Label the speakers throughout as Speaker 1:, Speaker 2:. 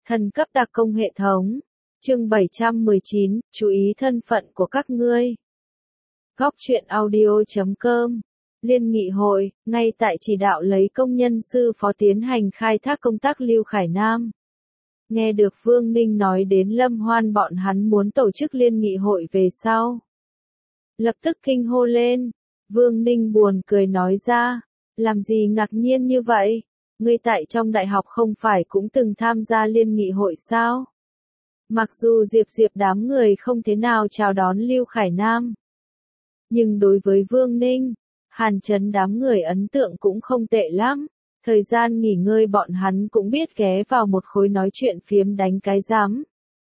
Speaker 1: Thần cấp đặc công hệ thống. Chương 719, chú ý thân phận của các ngươi. Góc truyện audio.com. Liên nghị hội, ngay tại chỉ đạo lấy công nhân sư phó tiến hành khai thác công tác Lưu Khải Nam. Nghe được Vương Ninh nói đến Lâm Hoan bọn hắn muốn tổ chức liên nghị hội về sau. Lập tức kinh hô lên. Vương Ninh buồn cười nói ra, làm gì ngạc nhiên như vậy? Ngươi tại trong đại học không phải cũng từng tham gia liên nghị hội sao? Mặc dù Diệp đám người không thế nào chào đón Lưu Khải Nam. Nhưng đối với Vương Ninh, Hàn Chấn đám người ấn tượng cũng không tệ lắm. Thời gian nghỉ ngơi bọn hắn cũng biết ghé vào một khối nói chuyện phiếm đánh cái rắm.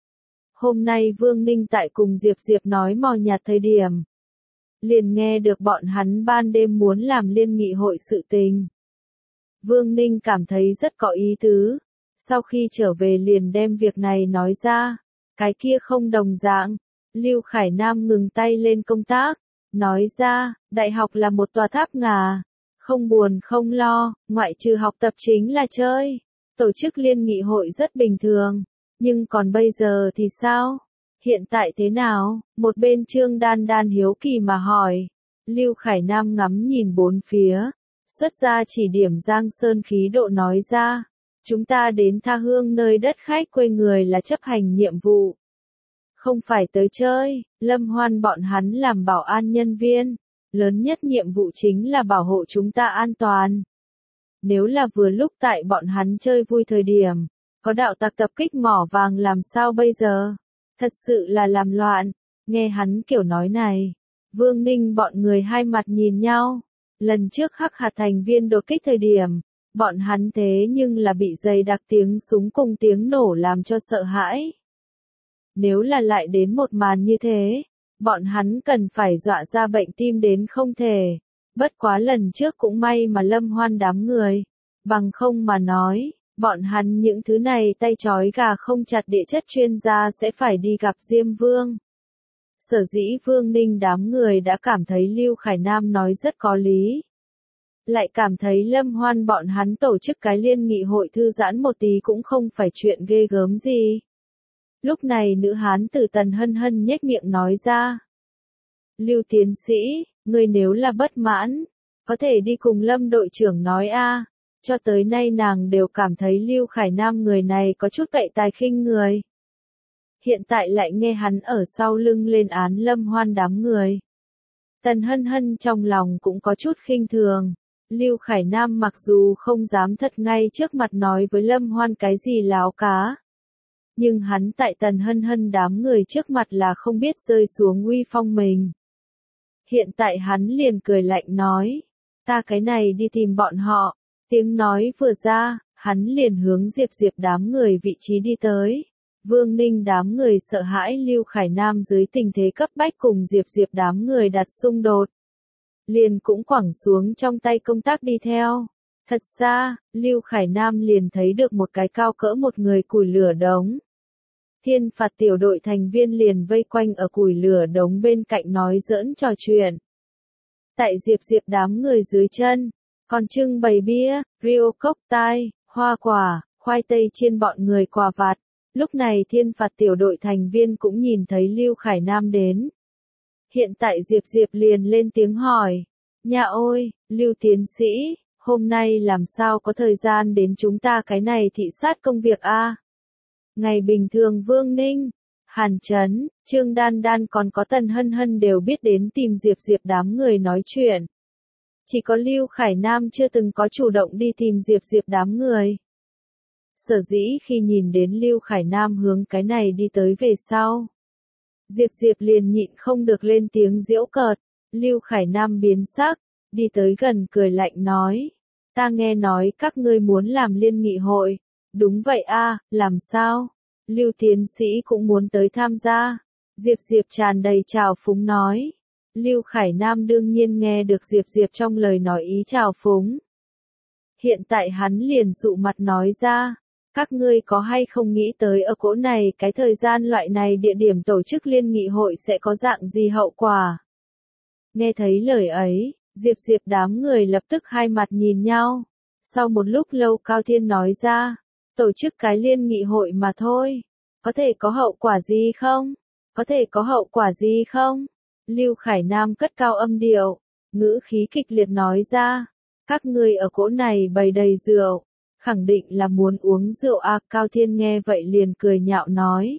Speaker 1: Hôm nay Vương Ninh tại cùng Diệp nói mò nhạt thời điểm. Liền nghe được bọn hắn ban đêm muốn làm liên nghị hội sự tình. Vương Ninh cảm thấy rất có ý tứ. Sau khi trở về liền đem việc này nói ra. Cái kia không đồng dạng. Lưu Khải Nam ngừng tay lên công tác. Nói ra, đại học là một tòa tháp ngà. Không buồn không lo, ngoại trừ học tập chính là chơi. Tổ chức liên nghị hội rất bình thường. Nhưng còn bây giờ thì sao? Hiện tại thế nào? Một bên Trương Đan hiếu kỳ mà hỏi. Lưu Khải Nam ngắm nhìn bốn phía. Xuất ra chỉ điểm Giang Sơn khí độ nói ra. Chúng ta đến tha hương nơi đất khách quê người là chấp hành nhiệm vụ. Không phải tới chơi, Lâm Hoan bọn hắn làm bảo an nhân viên. Lớn nhất nhiệm vụ chính là bảo hộ chúng ta an toàn. Nếu là vừa lúc tại bọn hắn chơi vui thời điểm, có đạo tặc tập kích mỏ vàng làm sao bây giờ? Thật sự là làm loạn. Nghe hắn kiểu nói này, Vương Ninh bọn người hai mặt nhìn nhau. Lần trước Hắc Hạt thành viên đột kích thời điểm, bọn hắn thế nhưng là bị dày đặc tiếng súng cùng tiếng nổ làm cho sợ hãi. Nếu là lại đến một màn như thế, bọn hắn cần phải dọa ra bệnh tim đến không thể. Bất quá lần trước cũng may mà Lâm Hoan đám người. Bằng không mà nói, bọn hắn những thứ này tay trói gà không chặt địa chất chuyên gia sẽ phải đi gặp Diêm Vương. Sở dĩ Vương Ninh đám người đã cảm thấy Lưu Khải Nam nói rất có lý. Lại cảm thấy Lâm Hoan bọn hắn tổ chức cái liên nghị hội thư giãn một tí cũng không phải chuyện ghê gớm gì. Lúc này nữ hán tử Tần Hân Hân nhếch miệng nói ra. Lưu tiến sĩ, ngươi nếu là bất mãn, có thể đi cùng Lâm đội trưởng nói a. Cho tới nay nàng đều cảm thấy Lưu Khải Nam người này có chút cậy tài khinh người. Hiện tại lại nghe hắn ở sau lưng lên án Lâm Hoan đám người. Tần Hân Hân trong lòng cũng có chút khinh thường. Lưu Khải Nam mặc dù không dám thật ngay trước mặt nói với Lâm Hoan cái gì láo cá. Nhưng hắn tại Tần Hân Hân đám người trước mặt là không biết rơi xuống uy phong mình. Hiện tại hắn liền cười lạnh nói. Ta cái này đi tìm bọn họ. Tiếng nói vừa ra, hắn liền hướng Diệp đám người vị trí đi tới. Vương Ninh đám người sợ hãi Lưu Khải Nam dưới tình thế cấp bách cùng Diệp đám người đặt xung đột. Liền cũng quẳng xuống trong tay công tác đi theo. Thật ra, Lưu Khải Nam liền thấy được một cái cao cỡ một người củi lửa đống. Thiên phạt tiểu đội thành viên liền vây quanh ở củi lửa đống bên cạnh nói giỡn trò chuyện. Tại Diệp đám người dưới chân, còn trưng bày bia, rượu cốc tai, hoa quả, khoai tây chiên bọn người quà vặt. Lúc này thiên phạt tiểu đội thành viên cũng nhìn thấy Lưu Khải Nam đến. Hiện tại Diệp liền lên tiếng hỏi. Nhà ôi, Lưu tiến sĩ, hôm nay làm sao có thời gian đến chúng ta cái này thị sát công việc a? Ngày bình thường Vương Ninh, Hàn Chấn, Trương Đan còn có Tần Hân Hân đều biết đến tìm Diệp đám người nói chuyện. Chỉ có Lưu Khải Nam chưa từng có chủ động đi tìm Diệp đám người. Sở dĩ khi nhìn đến Lưu Khải Nam hướng cái này đi tới về sau. Diệp liền nhịn không được lên tiếng giễu cợt. Lưu Khải Nam biến sắc, đi tới gần cười lạnh nói. Ta nghe nói các ngươi muốn làm liên nghị hội. Đúng vậy a, làm sao? Lưu tiến sĩ cũng muốn tới tham gia. Diệp tràn đầy trào phúng nói. Lưu Khải Nam đương nhiên nghe được Diệp trong lời nói ý trào phúng. Hiện tại hắn liền dụ mặt nói ra. Các ngươi có hay không nghĩ tới ở cỗ này cái thời gian loại này địa điểm tổ chức liên nghị hội sẽ có dạng gì hậu quả? Nghe thấy lời ấy, Diệp đám người lập tức hai mặt nhìn nhau. Sau một lúc lâu Cao Thiên nói ra. Tổ chức cái liên nghị hội mà thôi. Có thể có hậu quả gì không? Có thể có hậu quả gì không? Lưu Khải Nam cất cao âm điệu, ngữ khí kịch liệt nói ra. Các ngươi ở cỗ này bày đầy rượu, khẳng định là muốn uống rượu à. Cao Thiên nghe vậy liền cười nhạo nói.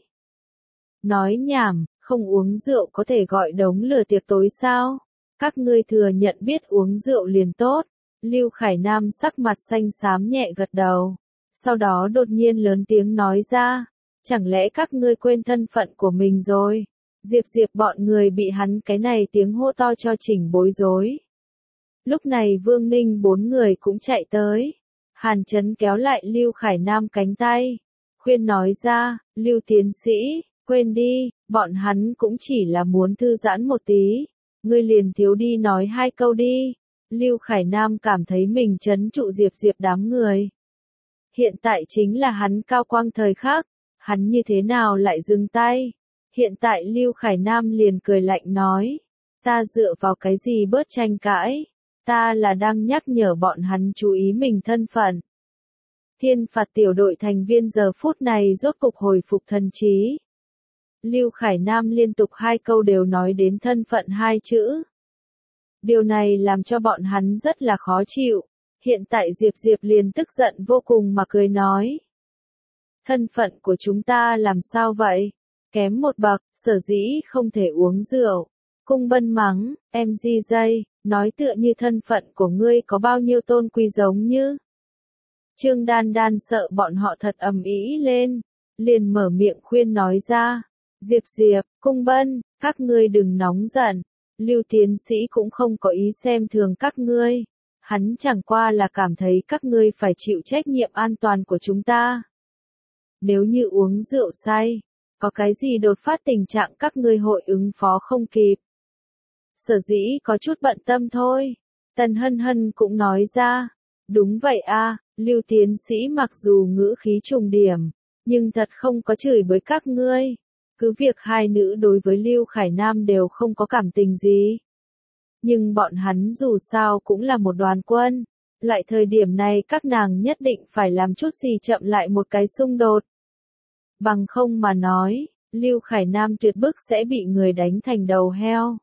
Speaker 1: Nói nhảm, không uống rượu có thể gọi đống lửa tiệc tối sao? Các ngươi thừa nhận biết uống rượu liền tốt. Lưu Khải Nam sắc mặt xanh xám nhẹ gật đầu. Sau đó đột nhiên lớn tiếng nói ra. Chẳng lẽ các ngươi quên thân phận của mình rồi? Diệp Diệp bọn người bị hắn cái này tiếng hô to cho chỉnh bối rối. Lúc này Vương Ninh bốn người cũng chạy tới. Hàn Chấn kéo lại Lưu Khải Nam cánh tay. Khuyên nói ra, Lưu tiến sĩ, quên đi, bọn hắn cũng chỉ là muốn thư giãn một tí. Ngươi liền thiếu đi nói hai câu đi. Lưu Khải Nam cảm thấy mình trấn trụ Diệp Diệp đám người. Hiện tại chính là hắn cao quang thời khắc. Hắn như thế nào lại dừng tay? Hiện tại Lưu Khải Nam liền cười lạnh nói. Ta dựa vào cái gì bớt tranh cãi? Ta là đang nhắc nhở bọn hắn chú ý mình thân phận. Thiên phạt tiểu đội thành viên giờ phút này rốt cục hồi phục thần trí. Lưu Khải Nam liên tục hai câu đều nói đến thân phận hai chữ. Điều này làm cho bọn hắn rất là khó chịu. Hiện tại Diệp Diệp liền tức giận vô cùng mà cười nói. Thân phận của chúng ta làm sao vậy? Kém một bậc, sở dĩ không thể uống rượu. Cung Bân mắng, em DJ, nói tựa như thân phận của ngươi có bao nhiêu tôn quý giống như. Trương Đan Đan sợ bọn họ thật ầm ĩ lên, liền mở miệng khuyên nói ra. Diệp Diệp, Cung Bân, các ngươi đừng nóng giận. Lưu tiến sĩ cũng không có ý xem thường các ngươi. Hắn chẳng qua là cảm thấy các ngươi phải chịu trách nhiệm an toàn của chúng ta. Nếu như uống rượu say, có cái gì đột phát tình trạng các ngươi hội ứng phó không kịp. Sở dĩ có chút bận tâm thôi. Tần Hân Hân cũng nói ra. Đúng vậy a, Lưu tiến sĩ mặc dù ngữ khí trùng điểm, nhưng thật không có chửi bới các ngươi. Cứ việc hai nữ đối với Lưu Khải Nam đều không có cảm tình gì. Nhưng bọn hắn dù sao cũng là một đoàn quân. Loại thời điểm này các nàng nhất định phải làm chút gì chậm lại một cái xung đột. Bằng không mà nói, Lưu Khải Nam tuyệt bức sẽ bị người đánh thành đầu heo.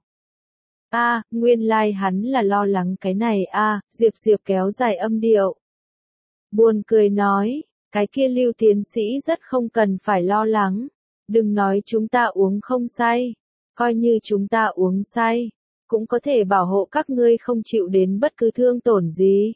Speaker 1: Nguyên lai hắn là lo lắng cái này Diệp Diệp kéo dài âm điệu. Buồn cười nói, cái kia Lưu tiến sĩ rất không cần phải lo lắng. Đừng nói chúng ta uống không say, coi như chúng ta uống say, cũng có thể bảo hộ các ngươi không chịu đến bất cứ thương tổn gì.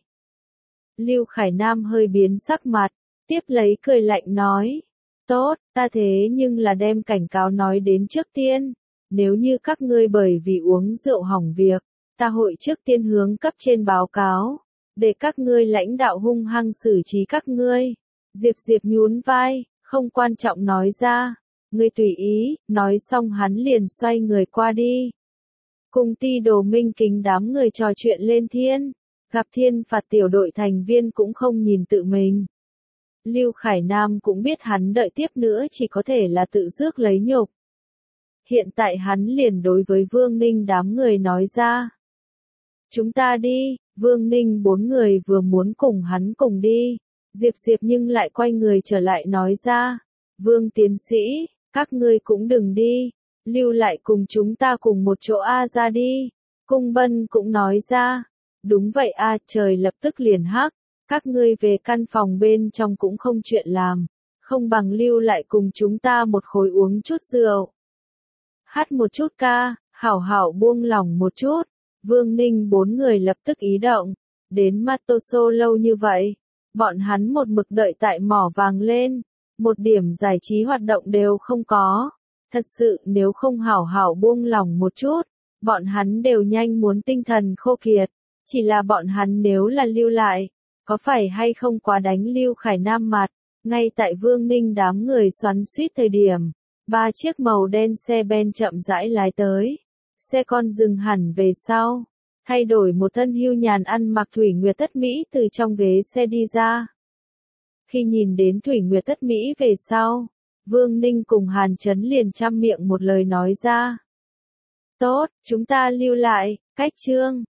Speaker 1: Lưu Khải Nam hơi biến sắc mặt, tiếp lấy cười lạnh nói. Tốt, ta thế nhưng là đem cảnh cáo nói đến trước tiên. Nếu như các ngươi bởi vì uống rượu hỏng việc, ta hội trước tiên hướng cấp trên báo cáo, để các ngươi lãnh đạo hung hăng xử trí các ngươi. Diệp Diệp nhún vai, không quan trọng nói ra. Ngươi tùy ý, nói xong hắn liền xoay người qua đi. Cùng Ti Đồ Minh kính đám người trò chuyện lên thiên. Gặp thiên phạt tiểu đội thành viên cũng không nhìn tự mình. Lưu Khải Nam cũng biết hắn đợi tiếp nữa chỉ có thể là tự rước lấy nhục. Hiện tại hắn liền đối với Vương Ninh đám người nói ra. Chúng ta đi, Vương Ninh bốn người vừa muốn cùng hắn cùng đi. Diệp Diệp nhưng lại quay người trở lại nói ra. Vương tiến sĩ, các ngươi cũng đừng đi. Lưu lại cùng chúng ta cùng một chỗ ra đi. Cung Bân cũng nói ra. Đúng vậy trời lập tức liền hắc. Các ngươi về căn phòng bên trong cũng không chuyện làm. Không bằng lưu lại cùng chúng ta một khối uống chút rượu. Hát một chút ca, hảo hảo buông lòng một chút. Vương Ninh bốn người lập tức ý động. Đến Matoso lâu như vậy. Bọn hắn một mực đợi tại mỏ vàng lên. Một điểm giải trí hoạt động đều không có. Thật sự nếu không hảo hảo buông lòng một chút. Bọn hắn đều nhanh muốn tinh thần khô kiệt. Chỉ là bọn hắn nếu là lưu lại. Có phải hay không quá đánh Lưu Khải Nam mặt. Ngay tại Vương Ninh đám người xoắn suýt thời điểm. 3 chiếc màu đen xe ben chậm rãi lái tới. Xe con dừng hẳn về sau. Thay đổi một thân hưu nhàn ăn mặc Thủy Nguyệt Tất Mỹ từ trong ghế xe đi ra. Khi nhìn đến Thủy Nguyệt Tất Mỹ về sau, Vương Ninh cùng Hàn Chấn liền chăm miệng một lời nói ra. Tốt, chúng ta lưu lại, cách chương.